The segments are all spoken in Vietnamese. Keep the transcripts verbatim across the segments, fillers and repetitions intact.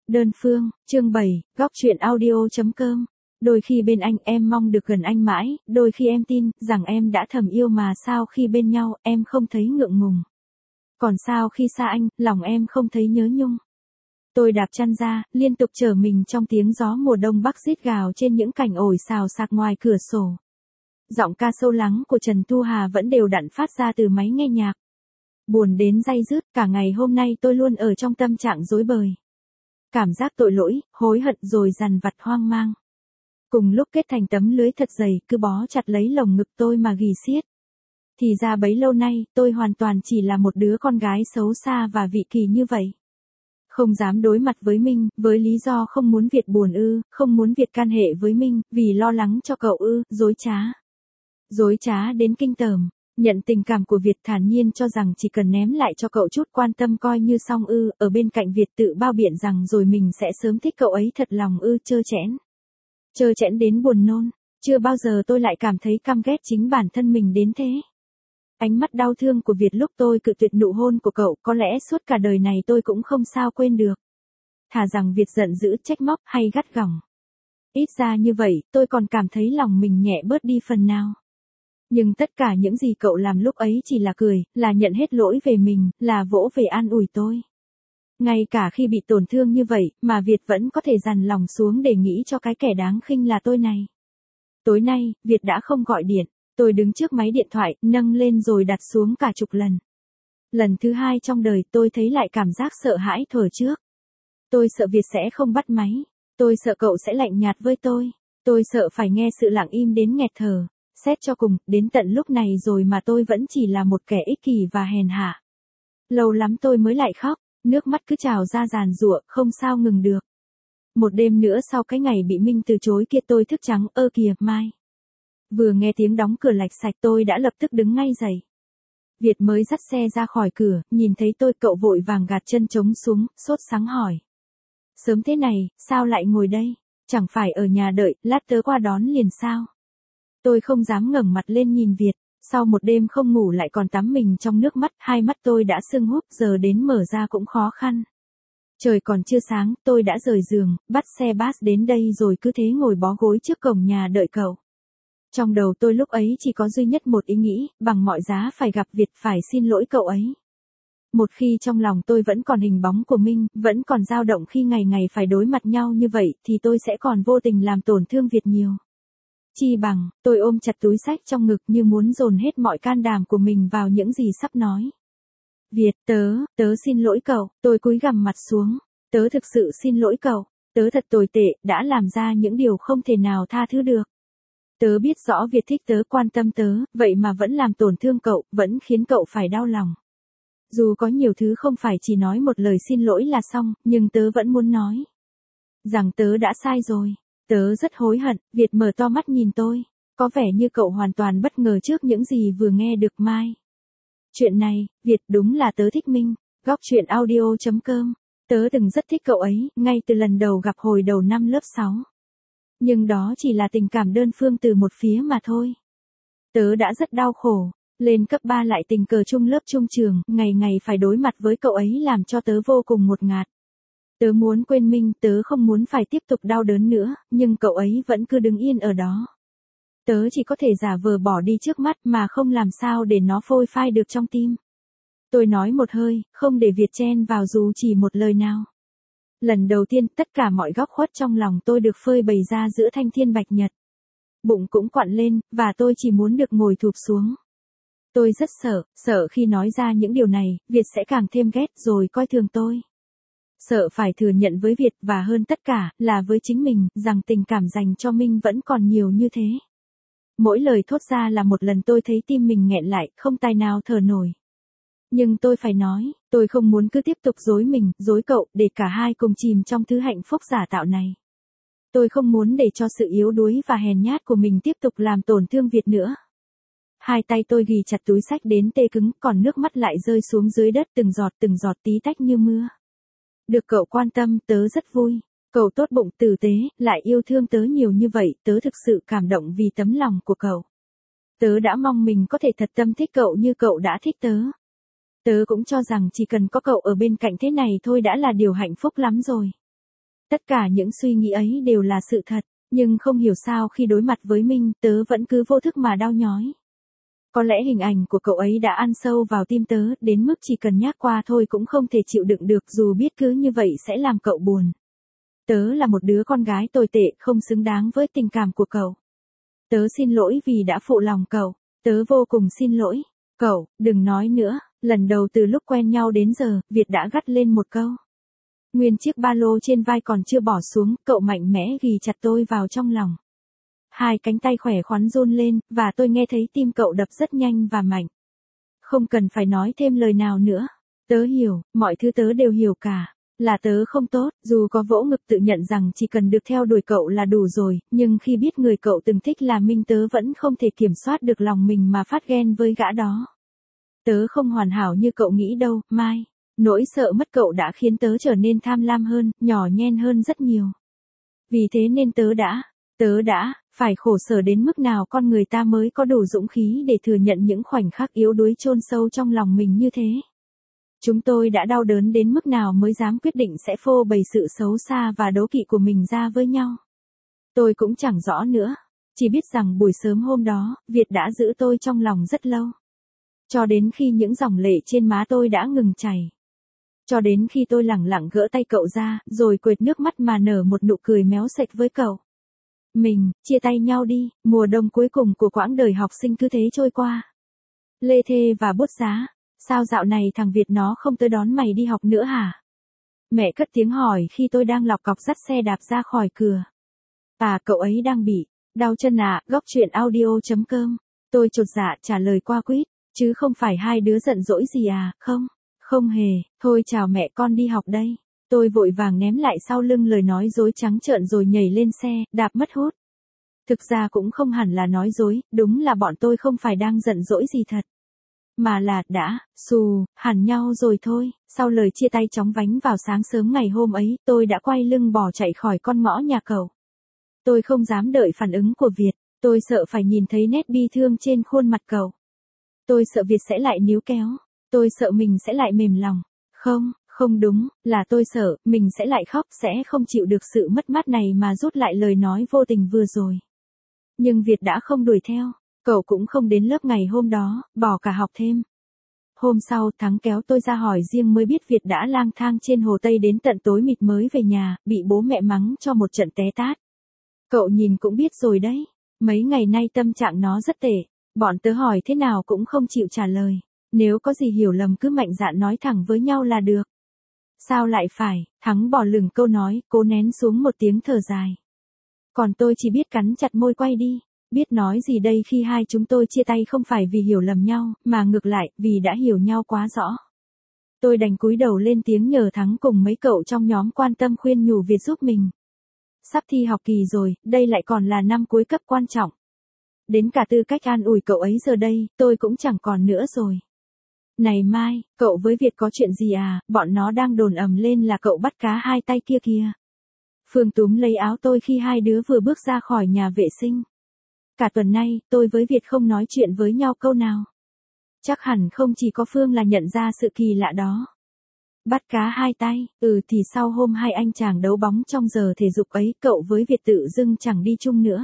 Đơn phương, chương bảy, góc truyện audio.com. Đôi khi bên anh em mong được gần anh mãi, đôi khi em tin rằng em đã thầm yêu mà sao khi bên nhau em không thấy ngượng ngùng. Còn sao khi xa anh, lòng em không thấy nhớ nhung. Tôi đạp chăn ra, liên tục chở mình trong tiếng gió mùa đông bắc rít gào trên những cành ổi xào xạc ngoài cửa sổ. Giọng ca sâu lắng của Trần Thu Hà vẫn đều đặn phát ra từ máy nghe nhạc. Buồn đến day dứt, cả ngày hôm nay tôi luôn ở trong tâm trạng rối bời. Cảm giác tội lỗi, hối hận rồi dằn vặt hoang mang. Cùng lúc kết thành tấm lưới thật dày cứ bó chặt lấy lồng ngực tôi mà ghì xiết. Thì ra bấy lâu nay tôi hoàn toàn chỉ là một đứa con gái xấu xa và vị kỳ như vậy. Không dám đối mặt với Minh, với lý do không muốn Việt buồn ư, không muốn Việt can hệ với Minh, vì lo lắng cho cậu ư, dối trá. Dối trá đến kinh tởm. Nhận tình cảm của Việt thản nhiên cho rằng chỉ cần ném lại cho cậu chút quan tâm coi như xong ư, ở bên cạnh Việt tự bao biện rằng rồi mình sẽ sớm thích cậu ấy thật lòng ư, trơ trẽn. Trơ trẽn đến buồn nôn, chưa bao giờ tôi lại cảm thấy căm ghét chính bản thân mình đến thế. Ánh mắt đau thương của Việt lúc tôi cự tuyệt nụ hôn của cậu có lẽ suốt cả đời này tôi cũng không sao quên được. Thà rằng Việt giận dữ trách móc hay gắt gỏng. Ít ra như vậy tôi còn cảm thấy lòng mình nhẹ bớt đi phần nào. Nhưng tất cả những gì cậu làm lúc ấy chỉ là cười, là nhận hết lỗi về mình, là vỗ về an ủi tôi. Ngay cả khi bị tổn thương như vậy, mà Việt vẫn có thể dằn lòng xuống để nghĩ cho cái kẻ đáng khinh là tôi này. Tối nay, Việt đã không gọi điện, tôi đứng trước máy điện thoại, nâng lên rồi đặt xuống cả chục lần. Lần thứ hai trong đời tôi thấy lại cảm giác sợ hãi thuở trước. Tôi sợ Việt sẽ không bắt máy, tôi sợ cậu sẽ lạnh nhạt với tôi, tôi sợ phải nghe sự lặng im đến nghẹt thở. Xét cho cùng, đến tận lúc này rồi mà tôi vẫn chỉ là một kẻ ích kỷ và hèn hạ. Lâu lắm tôi mới lại khóc, nước mắt cứ trào ra giàn giụa, không sao ngừng được. Một đêm nữa sau cái ngày bị Minh từ chối kia tôi thức trắng, ơ kìa, mai. Vừa nghe tiếng đóng cửa lạch sạch tôi đã lập tức đứng ngay dậy. Việt mới dắt xe ra khỏi cửa, nhìn thấy tôi cậu vội vàng gạt chân trống xuống, sốt sắng hỏi. Sớm thế này, sao lại ngồi đây? Chẳng phải ở nhà đợi, lát tớ qua đón liền sao? Tôi không dám ngẩng mặt lên nhìn Việt, sau một đêm không ngủ lại còn tắm mình trong nước mắt, hai mắt tôi đã sưng húp, giờ đến mở ra cũng khó khăn. Trời còn chưa sáng, tôi đã rời giường, bắt xe bus đến đây rồi cứ thế ngồi bó gối trước cổng nhà đợi cậu. Trong đầu tôi lúc ấy chỉ có duy nhất một ý nghĩ, bằng mọi giá phải gặp Việt, phải xin lỗi cậu ấy. Một khi trong lòng tôi vẫn còn hình bóng của Minh, vẫn còn dao động khi ngày ngày phải đối mặt nhau như vậy, thì tôi sẽ còn vô tình làm tổn thương Việt nhiều. Chi bằng, tôi ôm chặt túi xách trong ngực như muốn dồn hết mọi can đảm của mình vào những gì sắp nói. Việt, tớ, tớ xin lỗi cậu, tôi cúi gằm mặt xuống, tớ thực sự xin lỗi cậu, tớ thật tồi tệ, đã làm ra những điều không thể nào tha thứ được. Tớ biết rõ Việt thích tớ, quan tâm tớ, vậy mà vẫn làm tổn thương cậu, vẫn khiến cậu phải đau lòng. Dù có nhiều thứ không phải chỉ nói một lời xin lỗi là xong, nhưng tớ vẫn muốn nói rằng tớ đã sai rồi. Tớ rất hối hận. Việt mở to mắt nhìn tôi, có vẻ như cậu hoàn toàn bất ngờ trước những gì vừa nghe được. Mai. Chuyện này, Việt, đúng là tớ thích Minh. Góc truyện audio.com. Tớ từng rất thích cậu ấy, ngay từ lần đầu gặp hồi đầu năm lớp sáu. Nhưng đó chỉ là tình cảm đơn phương từ một phía mà thôi. Tớ đã rất đau khổ. Lên cấp ba lại tình cờ chung lớp chung trường, ngày ngày phải đối mặt với cậu ấy làm cho tớ vô cùng ngột ngạt. Tớ muốn quên Minh, tớ không muốn phải tiếp tục đau đớn nữa, nhưng cậu ấy vẫn cứ đứng yên ở đó. Tớ chỉ có thể giả vờ bỏ đi trước mắt mà không làm sao để nó phôi phai được trong tim. Tôi nói một hơi, không để Việt chen vào dù chỉ một lời nào. Lần đầu tiên tất cả mọi góc khuất trong lòng tôi được phơi bày ra giữa thanh thiên bạch nhật. Bụng cũng quặn lên, và tôi chỉ muốn được ngồi thụp xuống. Tôi rất sợ, sợ khi nói ra những điều này, Việt sẽ càng thêm ghét rồi coi thường tôi. Sợ phải thừa nhận với Việt và hơn tất cả là với chính mình, rằng tình cảm dành cho Minh vẫn còn nhiều như thế. Mỗi lời thốt ra là một lần tôi thấy tim mình nghẹn lại, không tài nào thở nổi. Nhưng tôi phải nói, tôi không muốn cứ tiếp tục dối mình, dối cậu, để cả hai cùng chìm trong thứ hạnh phúc giả tạo này. Tôi không muốn để cho sự yếu đuối và hèn nhát của mình tiếp tục làm tổn thương Việt nữa. Hai tay tôi ghì chặt túi xách đến tê cứng, còn nước mắt lại rơi xuống dưới đất từng giọt từng giọt tí tách như mưa. Được cậu quan tâm, tớ rất vui. Cậu tốt bụng, tử tế, lại yêu thương tớ nhiều như vậy, tớ thực sự cảm động vì tấm lòng của cậu. Tớ đã mong mình có thể thật tâm thích cậu như cậu đã thích tớ. Tớ cũng cho rằng chỉ cần có cậu ở bên cạnh thế này thôi đã là điều hạnh phúc lắm rồi. Tất cả những suy nghĩ ấy đều là sự thật, nhưng không hiểu sao khi đối mặt với Minh, tớ vẫn cứ vô thức mà đau nhói. Có lẽ hình ảnh của cậu ấy đã ăn sâu vào tim tớ, đến mức chỉ cần nhắc qua thôi cũng không thể chịu đựng được, dù biết cứ như vậy sẽ làm cậu buồn. Tớ là một đứa con gái tồi tệ, không xứng đáng với tình cảm của cậu. Tớ xin lỗi vì đã phụ lòng cậu, tớ vô cùng xin lỗi. Cậu, đừng nói nữa, lần đầu từ lúc quen nhau đến giờ, Việt đã gắt lên một câu. Nguyên chiếc ba lô trên vai còn chưa bỏ xuống, cậu mạnh mẽ ghì chặt tôi vào trong lòng. Hai cánh tay khỏe khoắn run lên, và tôi nghe thấy tim cậu đập rất nhanh và mạnh. Không cần phải nói thêm lời nào nữa. Tớ hiểu, mọi thứ tớ đều hiểu cả. Là tớ không tốt, dù có vỗ ngực tự nhận rằng chỉ cần được theo đuổi cậu là đủ rồi, nhưng khi biết người cậu từng thích là Minh tớ vẫn không thể kiểm soát được lòng mình mà phát ghen với gã đó. Tớ không hoàn hảo như cậu nghĩ đâu, Mai. Nỗi sợ mất cậu đã khiến tớ trở nên tham lam hơn, nhỏ nhen hơn rất nhiều. Vì thế nên tớ đã, tớ đã, phải khổ sở đến mức nào con người ta mới có đủ dũng khí để thừa nhận những khoảnh khắc yếu đuối chôn sâu trong lòng mình như thế. Chúng tôi đã đau đớn đến mức nào mới dám quyết định sẽ phô bày sự xấu xa và đố kỵ của mình ra với nhau. Tôi cũng chẳng rõ nữa, chỉ biết rằng buổi sớm hôm đó, Việt đã giữ tôi trong lòng rất lâu. Cho đến khi những dòng lệ trên má tôi đã ngừng chảy. Cho đến khi tôi lẳng lặng gỡ tay cậu ra, rồi quệt nước mắt mà nở một nụ cười méo sệch với cậu. Mình, chia tay nhau đi, mùa đông cuối cùng của quãng đời học sinh cứ thế trôi qua. Lê thê và bút giá, sao dạo này thằng Việt nó không tới đón mày đi học nữa hả? Mẹ cất tiếng hỏi khi tôi đang lọc cọc dắt xe đạp ra khỏi cửa. À, cậu ấy đang bị đau chân à, góc truyện audio chấm com. Tôi chột dạ trả lời qua quýt, chứ không phải hai đứa giận dỗi gì à, không, không hề, thôi chào mẹ con đi học đây. Tôi vội vàng ném lại sau lưng lời nói dối trắng trợn rồi nhảy lên xe, đạp mất hút. Thực ra cũng không hẳn là nói dối, đúng là bọn tôi không phải đang giận dỗi gì thật. Mà là, đã, xù, hẳn nhau rồi thôi. Sau lời chia tay chóng vánh vào sáng sớm ngày hôm ấy, tôi đã quay lưng bỏ chạy khỏi con ngõ nhà cậu. Tôi không dám đợi phản ứng của Việt, tôi sợ phải nhìn thấy nét bi thương trên khuôn mặt cậu. Tôi sợ Việt sẽ lại níu kéo, tôi sợ mình sẽ lại mềm lòng. Không, không đúng, là tôi sợ, mình sẽ lại khóc, sẽ không chịu được sự mất mát này mà rút lại lời nói vô tình vừa rồi. Nhưng Việt đã không đuổi theo, cậu cũng không đến lớp ngày hôm đó, bỏ cả học thêm. Hôm sau, Thắng kéo tôi ra hỏi riêng mới biết Việt đã lang thang trên Hồ Tây đến tận tối mịt mới về nhà, bị bố mẹ mắng cho một trận té tát. Cậu nhìn cũng biết rồi đấy, mấy ngày nay tâm trạng nó rất tệ, bọn tớ hỏi thế nào cũng không chịu trả lời. Nếu có gì hiểu lầm cứ mạnh dạn nói thẳng với nhau là được. Sao lại phải, Thắng bỏ lửng câu nói, cố nén xuống một tiếng thở dài. Còn tôi chỉ biết cắn chặt môi quay đi, biết nói gì đây khi hai chúng tôi chia tay không phải vì hiểu lầm nhau, mà ngược lại, vì đã hiểu nhau quá rõ. Tôi đành cúi đầu lên tiếng nhờ Thắng cùng mấy cậu trong nhóm quan tâm khuyên nhủ Việt giúp mình. Sắp thi học kỳ rồi, đây lại còn là năm cuối cấp quan trọng. Đến cả tư cách an ủi cậu ấy giờ đây, tôi cũng chẳng còn nữa rồi. Này Mai, cậu với Việt có chuyện gì à, bọn nó đang đồn ầm lên là cậu bắt cá hai tay kia kìa. Phương túm lấy áo tôi khi hai đứa vừa bước ra khỏi nhà vệ sinh. Cả tuần nay, tôi với Việt không nói chuyện với nhau câu nào. Chắc hẳn không chỉ có Phương là nhận ra sự kỳ lạ đó. Bắt cá hai tay, ừ thì sau hôm hai anh chàng đấu bóng trong giờ thể dục ấy, cậu với Việt tự dưng chẳng đi chung nữa.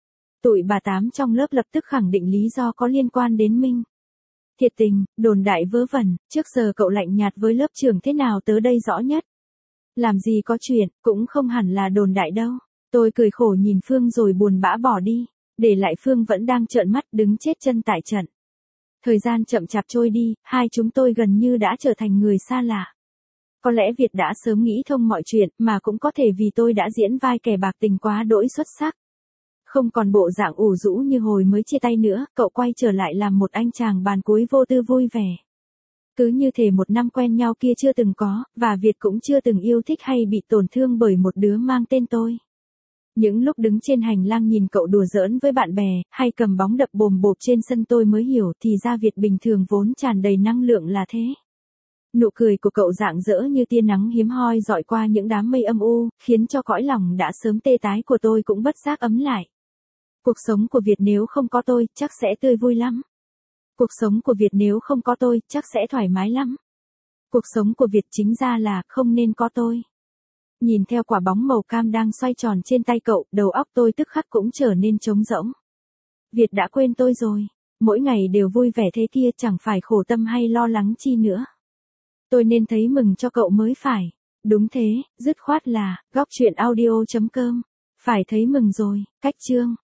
Tụi bà tám trong lớp lập tức khẳng định lý do có liên quan đến Minh. Thiệt tình, đồn đại vớ vẩn, trước giờ cậu lạnh nhạt với lớp trưởng thế nào tớ đây rõ nhất. Làm gì có chuyện, cũng không hẳn là đồn đại đâu. Tôi cười khổ nhìn Phương rồi buồn bã bỏ đi, để lại Phương vẫn đang trợn mắt đứng chết chân tại trận. Thời gian chậm chạp trôi đi, hai chúng tôi gần như đã trở thành người xa lạ. Có lẽ Việt đã sớm nghĩ thông mọi chuyện, mà cũng có thể vì tôi đã diễn vai kẻ bạc tình quá đỗi xuất sắc. Không còn bộ dạng ủ rũ như hồi mới chia tay nữa, cậu quay trở lại làm một anh chàng bàn cuối vô tư vui vẻ. Cứ như thể một năm quen nhau kia chưa từng có, và Việt cũng chưa từng yêu thích hay bị tổn thương bởi một đứa mang tên tôi. Những lúc đứng trên hành lang nhìn cậu đùa giỡn với bạn bè, hay cầm bóng đập bồm bộp trên sân tôi mới hiểu thì ra Việt bình thường vốn tràn đầy năng lượng là thế. Nụ cười của cậu rạng rỡ như tia nắng hiếm hoi dọi qua những đám mây âm u, khiến cho cõi lòng đã sớm tê tái của tôi cũng bất giác ấm lại. Cuộc sống của Việt nếu không có tôi, chắc sẽ tươi vui lắm. Cuộc sống của Việt nếu không có tôi, chắc sẽ thoải mái lắm. Cuộc sống của Việt chính ra là không nên có tôi. Nhìn theo quả bóng màu cam đang xoay tròn trên tay cậu, đầu óc tôi tức khắc cũng trở nên trống rỗng. Việt đã quên tôi rồi. Mỗi ngày đều vui vẻ thế kia, chẳng phải khổ tâm hay lo lắng chi nữa. Tôi nên thấy mừng cho cậu mới phải. Đúng thế, dứt khoát là, góc truyện audio chấm com. Phải thấy mừng rồi, cách chương.